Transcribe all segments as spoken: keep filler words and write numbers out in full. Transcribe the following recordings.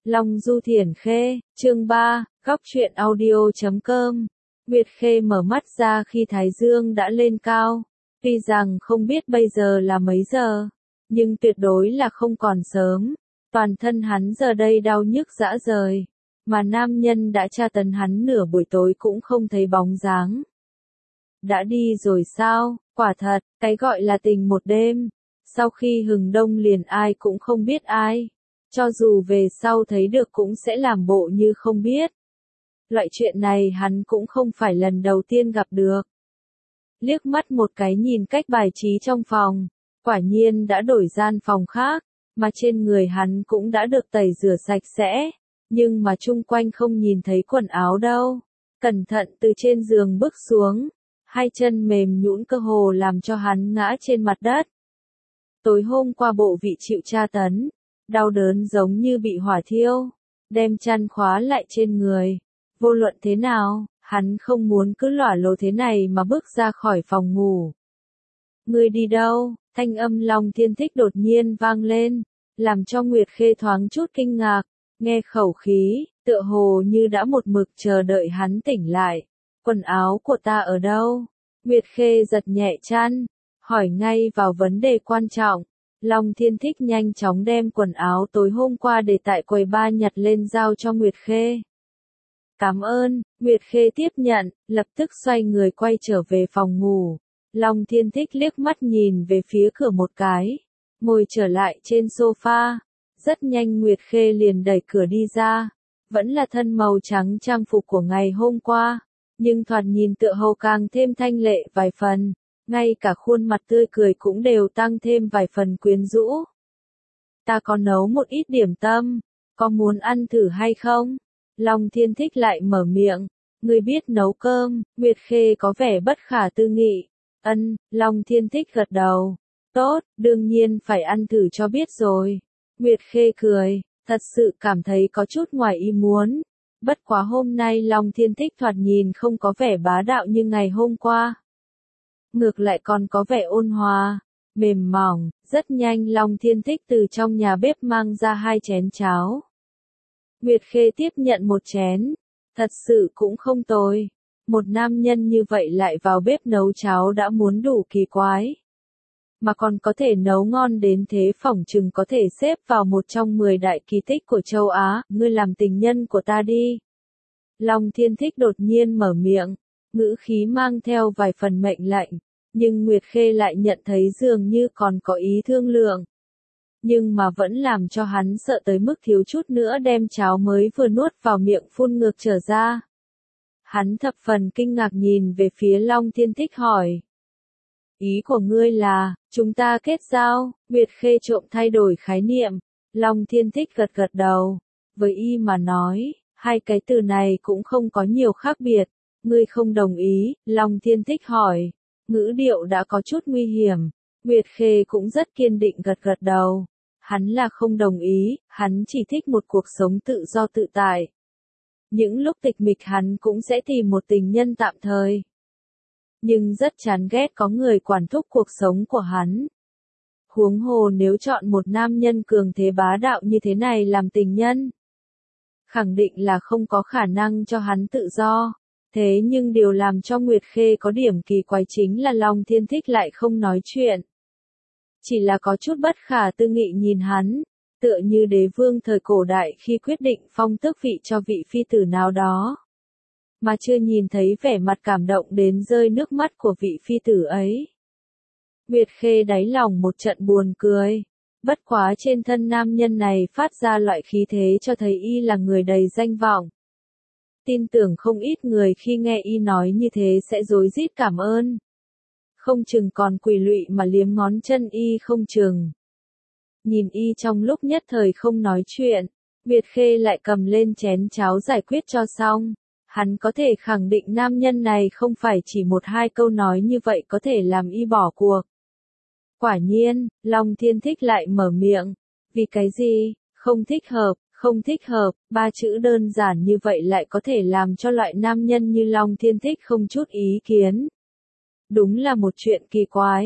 Long Du Thiển Khê, chương ba, góc truyện audio chấm com. Nguyệt Khê mở mắt ra khi thái dương đã lên cao. Tuy rằng không biết bây giờ là mấy giờ, nhưng tuyệt đối là không còn sớm. Toàn thân hắn giờ đây đau nhức rã rời, mà nam nhân đã tra tấn hắn nửa buổi tối cũng không thấy bóng dáng. Đã đi rồi sao? Quả thật, cái gọi là tình một đêm, sau khi hừng đông liền ai cũng không biết ai. Cho dù về sau thấy được cũng sẽ làm bộ như không biết. Loại chuyện này hắn cũng không phải lần đầu tiên gặp được. Liếc mắt một cái nhìn cách bài trí trong phòng, quả nhiên đã đổi gian phòng khác, mà trên người hắn cũng đã được tẩy rửa sạch sẽ, nhưng mà chung quanh không nhìn thấy quần áo đâu. Cẩn thận từ trên giường bước xuống, hai chân mềm nhũn cơ hồ làm cho hắn ngã trên mặt đất. Tối hôm qua bộ vị chịu tra tấn, đau đớn giống như bị hỏa thiêu, đem chăn khóa lại trên người. Vô luận thế nào, hắn không muốn cứ lỏa lồ thế này mà bước ra khỏi phòng ngủ. Ngươi đi đâu? Thanh âm Long Thiên Thích đột nhiên vang lên, làm cho Nguyệt Khê thoáng chút kinh ngạc, nghe khẩu khí, tựa hồ như đã một mực chờ đợi hắn tỉnh lại. Quần áo của ta ở đâu? Nguyệt Khê giật nhẹ chăn, hỏi ngay vào vấn đề quan trọng. Long Thiên Thích nhanh chóng đem quần áo tối hôm qua để tại quầy ba nhặt lên giao cho Nguyệt Khê. Cảm ơn, Nguyệt Khê tiếp nhận, lập tức xoay người quay trở về phòng ngủ. Long Thiên Thích liếc mắt nhìn về phía cửa một cái, ngồi trở lại trên sofa. Rất nhanh Nguyệt Khê liền đẩy cửa đi ra, vẫn là thân màu trắng trang phục của ngày hôm qua, nhưng thoạt nhìn tựa hồ càng thêm thanh lệ vài phần. Ngay cả khuôn mặt tươi cười cũng đều tăng thêm vài phần quyến rũ. Ta có nấu một ít điểm tâm, có muốn ăn thử hay không? Long Thiên Thích lại mở miệng, ngươi biết nấu cơm? Nguyệt Khê có vẻ bất khả tư nghị. Ân, Long Thiên Thích gật đầu. Tốt, đương nhiên phải ăn thử cho biết rồi. Nguyệt Khê cười, thật sự cảm thấy có chút ngoài ý muốn. Bất quá hôm nay Long Thiên Thích thoạt nhìn không có vẻ bá đạo như ngày hôm qua. Ngược lại còn có vẻ ôn hòa, mềm mỏng. Rất nhanh Long Thiên Thích từ trong nhà bếp mang ra hai chén cháo. Nguyệt Khê tiếp nhận một chén, thật sự cũng không tồi. Một nam nhân như vậy lại vào bếp nấu cháo đã muốn đủ kỳ quái. Mà còn có thể nấu ngon đến thế, phỏng chừng có thể xếp vào một trong mười đại kỳ tích của châu Á. Ngươi làm tình nhân của ta đi. Long Thiên Thích đột nhiên mở miệng, ngữ khí mang theo vài phần mệnh lệnh, nhưng Nguyệt Khê lại nhận thấy dường như còn có ý thương lượng. Nhưng mà vẫn làm cho hắn sợ tới mức thiếu chút nữa đem cháo mới vừa nuốt vào miệng phun ngược trở ra. Hắn thập phần kinh ngạc nhìn về phía Long Thiên Thích hỏi. Ý của ngươi là, chúng ta kết giao? Nguyệt Khê trộm thay đổi khái niệm. Long Thiên Thích gật gật đầu. Với y mà nói, hai cái từ này cũng không có nhiều khác biệt. Ngươi không đồng ý? Long Thiên Thích hỏi. Ngữ điệu đã có chút nguy hiểm. Nguyệt Khê cũng rất kiên định gật gật đầu. Hắn là không đồng ý, hắn chỉ thích một cuộc sống tự do tự tại. Những lúc tịch mịch hắn cũng sẽ tìm một tình nhân tạm thời. Nhưng rất chán ghét có người quản thúc cuộc sống của hắn. Huống hồ nếu chọn một nam nhân cường thế bá đạo như thế này làm tình nhân, khẳng định là không có khả năng cho hắn tự do. Thế nhưng điều làm cho Nguyệt Khê có điểm kỳ quái chính là Long Thiên Thích lại không nói chuyện. Chỉ là có chút bất khả tư nghị nhìn hắn, tựa như đế vương thời cổ đại khi quyết định phong tước vị cho vị phi tử nào đó. Mà chưa nhìn thấy vẻ mặt cảm động đến rơi nước mắt của vị phi tử ấy. Nguyệt Khê đáy lòng một trận buồn cười. Bất quá trên thân nam nhân này phát ra loại khí thế cho thấy y là người đầy danh vọng. Tin tưởng không ít người khi nghe y nói như thế sẽ rối rít cảm ơn. Không chừng còn quỳ lụy mà liếm ngón chân y không chừng. Nhìn y trong lúc nhất thời không nói chuyện, Nguyệt Khê lại cầm lên chén cháo giải quyết cho xong. Hắn có thể khẳng định nam nhân này không phải chỉ một hai câu nói như vậy có thể làm y bỏ cuộc. Quả nhiên, Long Thiên Thích lại mở miệng. Vì cái gì? Không thích hợp, không thích hợp, ba chữ đơn giản như vậy lại có thể làm cho loại nam nhân như Long Thiên Thích không chút ý kiến. Đúng là một chuyện kỳ quái.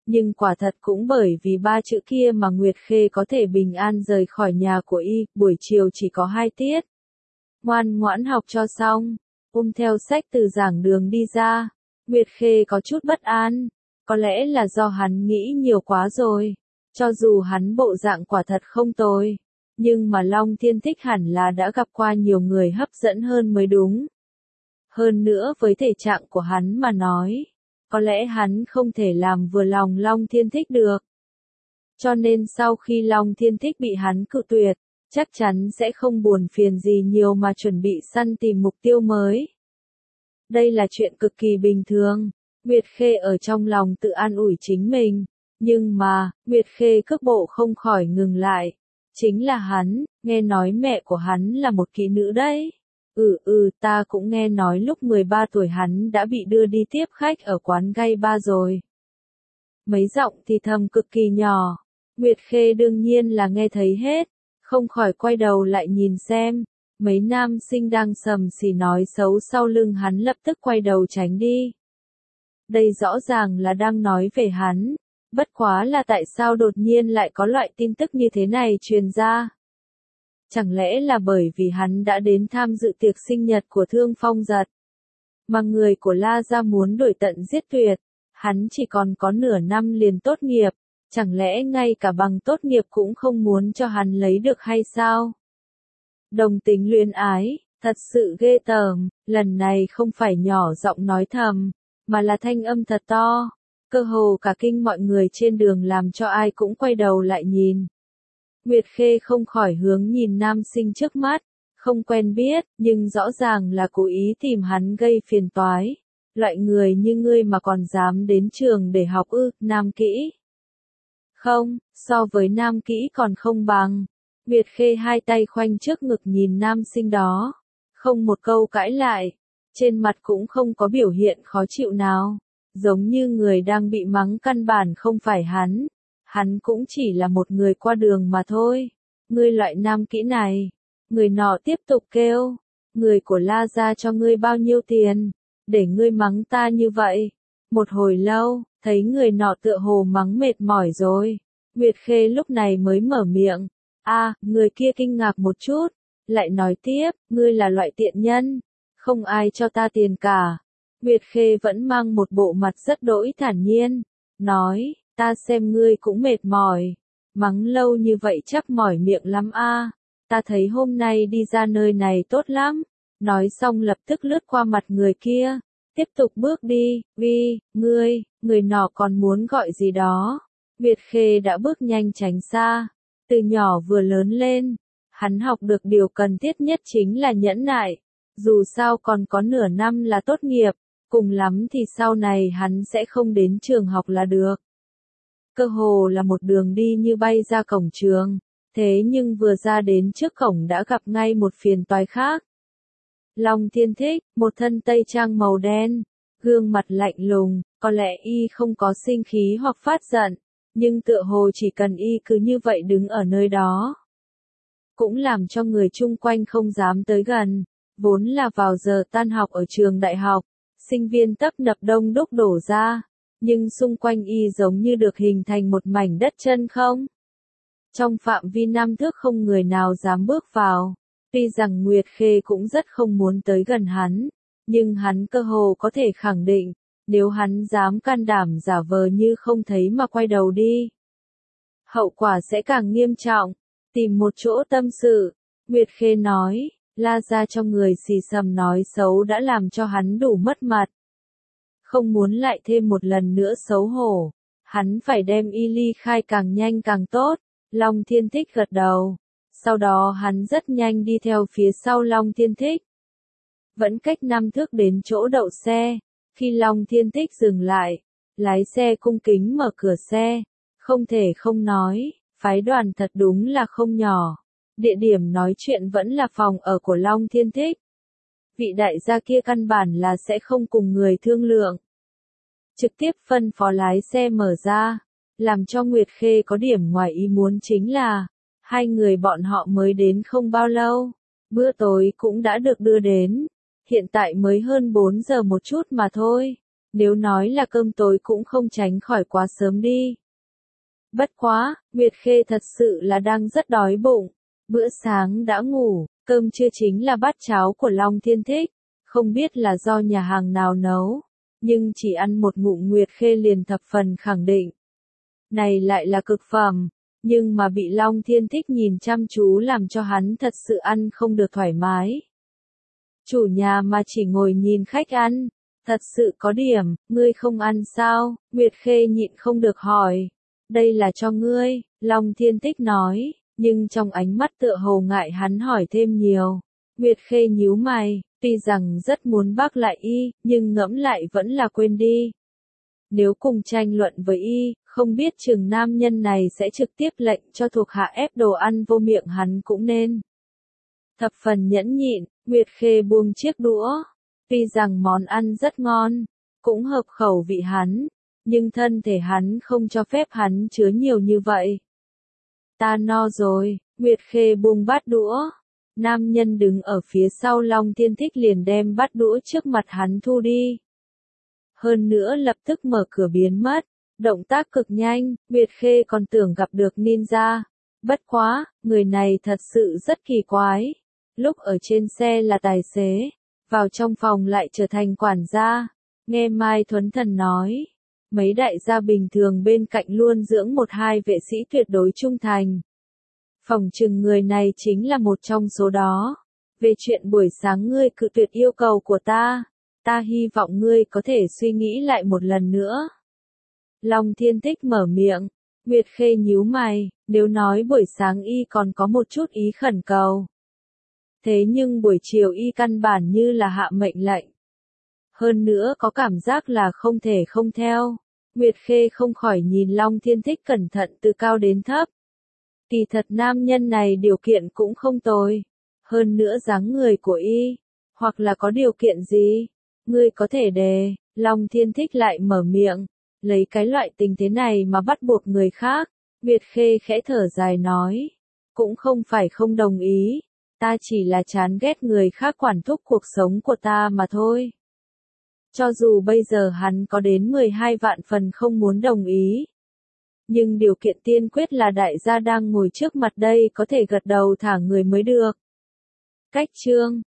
Nhưng quả thật cũng bởi vì ba chữ kia mà Nguyệt Khê có thể bình an rời khỏi nhà của y, buổi chiều chỉ có hai tiết. Ngoan ngoãn học cho xong, ôm theo sách từ giảng đường đi ra, Nguyệt Khê có chút bất an, có lẽ là do hắn nghĩ nhiều quá rồi, cho dù hắn bộ dạng quả thật không tồi, nhưng mà Long Thiên Thích hẳn là đã gặp qua nhiều người hấp dẫn hơn mới đúng. Hơn nữa với thể trạng của hắn mà nói, có lẽ hắn không thể làm vừa lòng Long Thiên Thích được. Cho nên sau khi Long Thiên Thích bị hắn cự tuyệt, chắc chắn sẽ không buồn phiền gì nhiều mà chuẩn bị săn tìm mục tiêu mới. Đây là chuyện cực kỳ bình thường, Nguyệt Khê ở trong lòng tự an ủi chính mình, nhưng mà, Nguyệt Khê cước bộ không khỏi ngừng lại. Chính là hắn, nghe nói mẹ của hắn là một kỹ nữ đấy. Ừ ừ, ta cũng nghe nói lúc mười ba tuổi hắn đã bị đưa đi tiếp khách ở quán gay bar rồi. Mấy giọng thì thầm cực kỳ nhỏ, Nguyệt Khê đương nhiên là nghe thấy hết, không khỏi quay đầu lại nhìn xem, mấy nam sinh đang sầm xì nói xấu sau lưng hắn lập tức quay đầu tránh đi. Đây rõ ràng là đang nói về hắn, bất quá là tại sao đột nhiên lại có loại tin tức như thế này truyền ra. Chẳng lẽ là bởi vì hắn đã đến tham dự tiệc sinh nhật của Thương Phong Giật, mà người của La Gia muốn đuổi tận giết tuyệt, hắn chỉ còn có nửa năm liền tốt nghiệp, chẳng lẽ ngay cả bằng tốt nghiệp cũng không muốn cho hắn lấy được hay sao? Đồng tính luyến ái, thật sự ghê tởm, lần này không phải nhỏ giọng nói thầm, mà là thanh âm thật to, cơ hồ cả kinh mọi người trên đường làm cho ai cũng quay đầu lại nhìn. Nguyệt Khê không khỏi hướng nhìn nam sinh trước mắt, không quen biết, nhưng rõ ràng là cố ý tìm hắn gây phiền toái. Loại người như ngươi mà còn dám đến trường để học ư, nam kỹ. Không, so với nam kỹ còn không bằng. Nguyệt Khê hai tay khoanh trước ngực nhìn nam sinh đó, không một câu cãi lại, trên mặt cũng không có biểu hiện khó chịu nào, giống như người đang bị mắng căn bản không phải hắn. Hắn cũng chỉ là một người qua đường mà thôi. Ngươi loại nam kỹ này. Người nọ tiếp tục kêu. Người của La Gia cho ngươi bao nhiêu tiền, để ngươi mắng ta như vậy. Một hồi lâu, thấy người nọ tựa hồ mắng mệt mỏi rồi. Nguyệt Khê lúc này mới mở miệng. A, à, người kia kinh ngạc một chút. Lại nói tiếp, ngươi là loại tiện nhân. Không ai cho ta tiền cả. Nguyệt Khê vẫn mang một bộ mặt rất đỗi thản nhiên. Nói. Ta xem ngươi cũng mệt mỏi, mắng lâu như vậy chắc mỏi miệng lắm a. Ta thấy hôm nay đi ra nơi này tốt lắm. Nói xong lập tức lướt qua mặt người kia, tiếp tục bước đi. Vi, ngươi, người nọ còn muốn gọi gì đó. Nguyệt Khê đã bước nhanh tránh xa. Từ nhỏ vừa lớn lên, hắn học được điều cần thiết nhất chính là nhẫn nại. Dù sao còn có nửa năm là tốt nghiệp, cùng lắm thì sau này hắn sẽ không đến trường học là được. Cơ hồ là một đường đi như bay ra cổng trường, thế nhưng vừa ra đến trước cổng đã gặp ngay một phiền toái khác. Long Thiên Thích, một thân tây trang màu đen, gương mặt lạnh lùng, có lẽ y không có sinh khí hoặc phát giận, nhưng tựa hồ chỉ cần y cứ như vậy đứng ở nơi đó, cũng làm cho người chung quanh không dám tới gần. Vốn là vào giờ tan học ở trường đại học, sinh viên tấp nập đông đúc đổ ra. Nhưng xung quanh y giống như được hình thành một mảnh đất chân không. Trong phạm vi năm thước không người nào dám bước vào. Tuy rằng Nguyệt Khê cũng rất không muốn tới gần hắn, nhưng hắn cơ hồ có thể khẳng định, nếu hắn dám can đảm giả vờ như không thấy mà quay đầu đi, hậu quả sẽ càng nghiêm trọng. Tìm một chỗ tâm sự, Nguyệt Khê nói, La Gia cho người xì xầm nói xấu đã làm cho hắn đủ mất mặt. Không muốn lại thêm một lần nữa xấu hổ, hắn phải đem y ly khai càng nhanh càng tốt. Long Thiên Thích gật đầu, sau đó hắn rất nhanh đi theo phía sau Long Thiên Thích. Vẫn cách năm thước đến chỗ đậu xe, khi Long Thiên Thích dừng lại, lái xe cung kính mở cửa xe, không thể không nói, phái đoàn thật đúng là không nhỏ. Địa điểm nói chuyện vẫn là phòng ở của Long Thiên Thích. Vị đại gia kia căn bản là sẽ không cùng người thương lượng. Trực tiếp phân phó lái xe mở ra, làm cho Nguyệt Khê có điểm ngoài ý muốn chính là, hai người bọn họ mới đến không bao lâu, bữa tối cũng đã được đưa đến, hiện tại mới hơn bốn giờ một chút mà thôi. Nếu nói là cơm tối cũng không tránh khỏi quá sớm đi. Bất quá, Nguyệt Khê thật sự là đang rất đói bụng. Bữa sáng đã ngủ, cơm trưa chính là bát cháo của Long Thiên Thích. Không biết là do nhà hàng nào nấu, nhưng chỉ ăn một ngụm Nguyệt Khê liền thập phần khẳng định. Này lại là cực phẩm, nhưng mà bị Long Thiên Thích nhìn chăm chú làm cho hắn thật sự ăn không được thoải mái. Chủ nhà mà chỉ ngồi nhìn khách ăn, thật sự có điểm, ngươi không ăn sao? Nguyệt Khê nhịn không được hỏi. Đây là cho ngươi, Long Thiên Thích nói, nhưng trong ánh mắt tựa hồ ngại hắn hỏi thêm nhiều. Nguyệt Khê nhíu mày, tuy rằng rất muốn bác lại y, nhưng ngẫm lại vẫn là quên đi. Nếu cùng tranh luận với y, không biết chừng nam nhân này sẽ trực tiếp lệnh cho thuộc hạ ép đồ ăn vô miệng hắn cũng nên. Thập phần nhẫn nhịn, Nguyệt Khê buông chiếc đũa. Tuy rằng món ăn rất ngon, cũng hợp khẩu vị hắn, nhưng thân thể hắn không cho phép hắn chứa nhiều như vậy. Ta no rồi, Nguyệt Khê buông bát đũa. Nam nhân đứng ở phía sau Long Thiên Thích liền đem bát đũa trước mặt hắn thu đi. Hơn nữa lập tức mở cửa biến mất, động tác cực nhanh, Nguyệt Khê còn tưởng gặp được ninja. Bất quá, người này thật sự rất kỳ quái. Lúc ở trên xe là tài xế, vào trong phòng lại trở thành quản gia. Nghe Mai Thuấn Thần nói, mấy đại gia bình thường bên cạnh luôn dưỡng một hai vệ sĩ tuyệt đối trung thành. Phỏng chừng người này chính là một trong số đó. Về chuyện buổi sáng ngươi cự tuyệt yêu cầu của ta, ta hy vọng ngươi có thể suy nghĩ lại một lần nữa. Long Thiên Thích mở miệng, Nguyệt Khê nhíu mày, nếu nói buổi sáng y còn có một chút ý khẩn cầu. Thế nhưng buổi chiều y căn bản như là hạ mệnh lệnh. Hơn nữa có cảm giác là không thể không theo. Nguyệt Khê không khỏi nhìn Long Thiên Thích cẩn thận từ cao đến thấp. Kỳ thật nam nhân này điều kiện cũng không tồi. Hơn nữa dáng người của y, hoặc là có điều kiện gì, ngươi có thể đề. Long Thiên Thích lại mở miệng, lấy cái loại tình thế này mà bắt buộc người khác. Nguyệt Khê khẽ thở dài nói, cũng không phải không đồng ý, ta chỉ là chán ghét người khác quản thúc cuộc sống của ta mà thôi. Cho dù bây giờ hắn có đến mười hai vạn phần không muốn đồng ý, nhưng điều kiện tiên quyết là đại gia đang ngồi trước mặt đây có thể gật đầu thả người mới được. Cách chương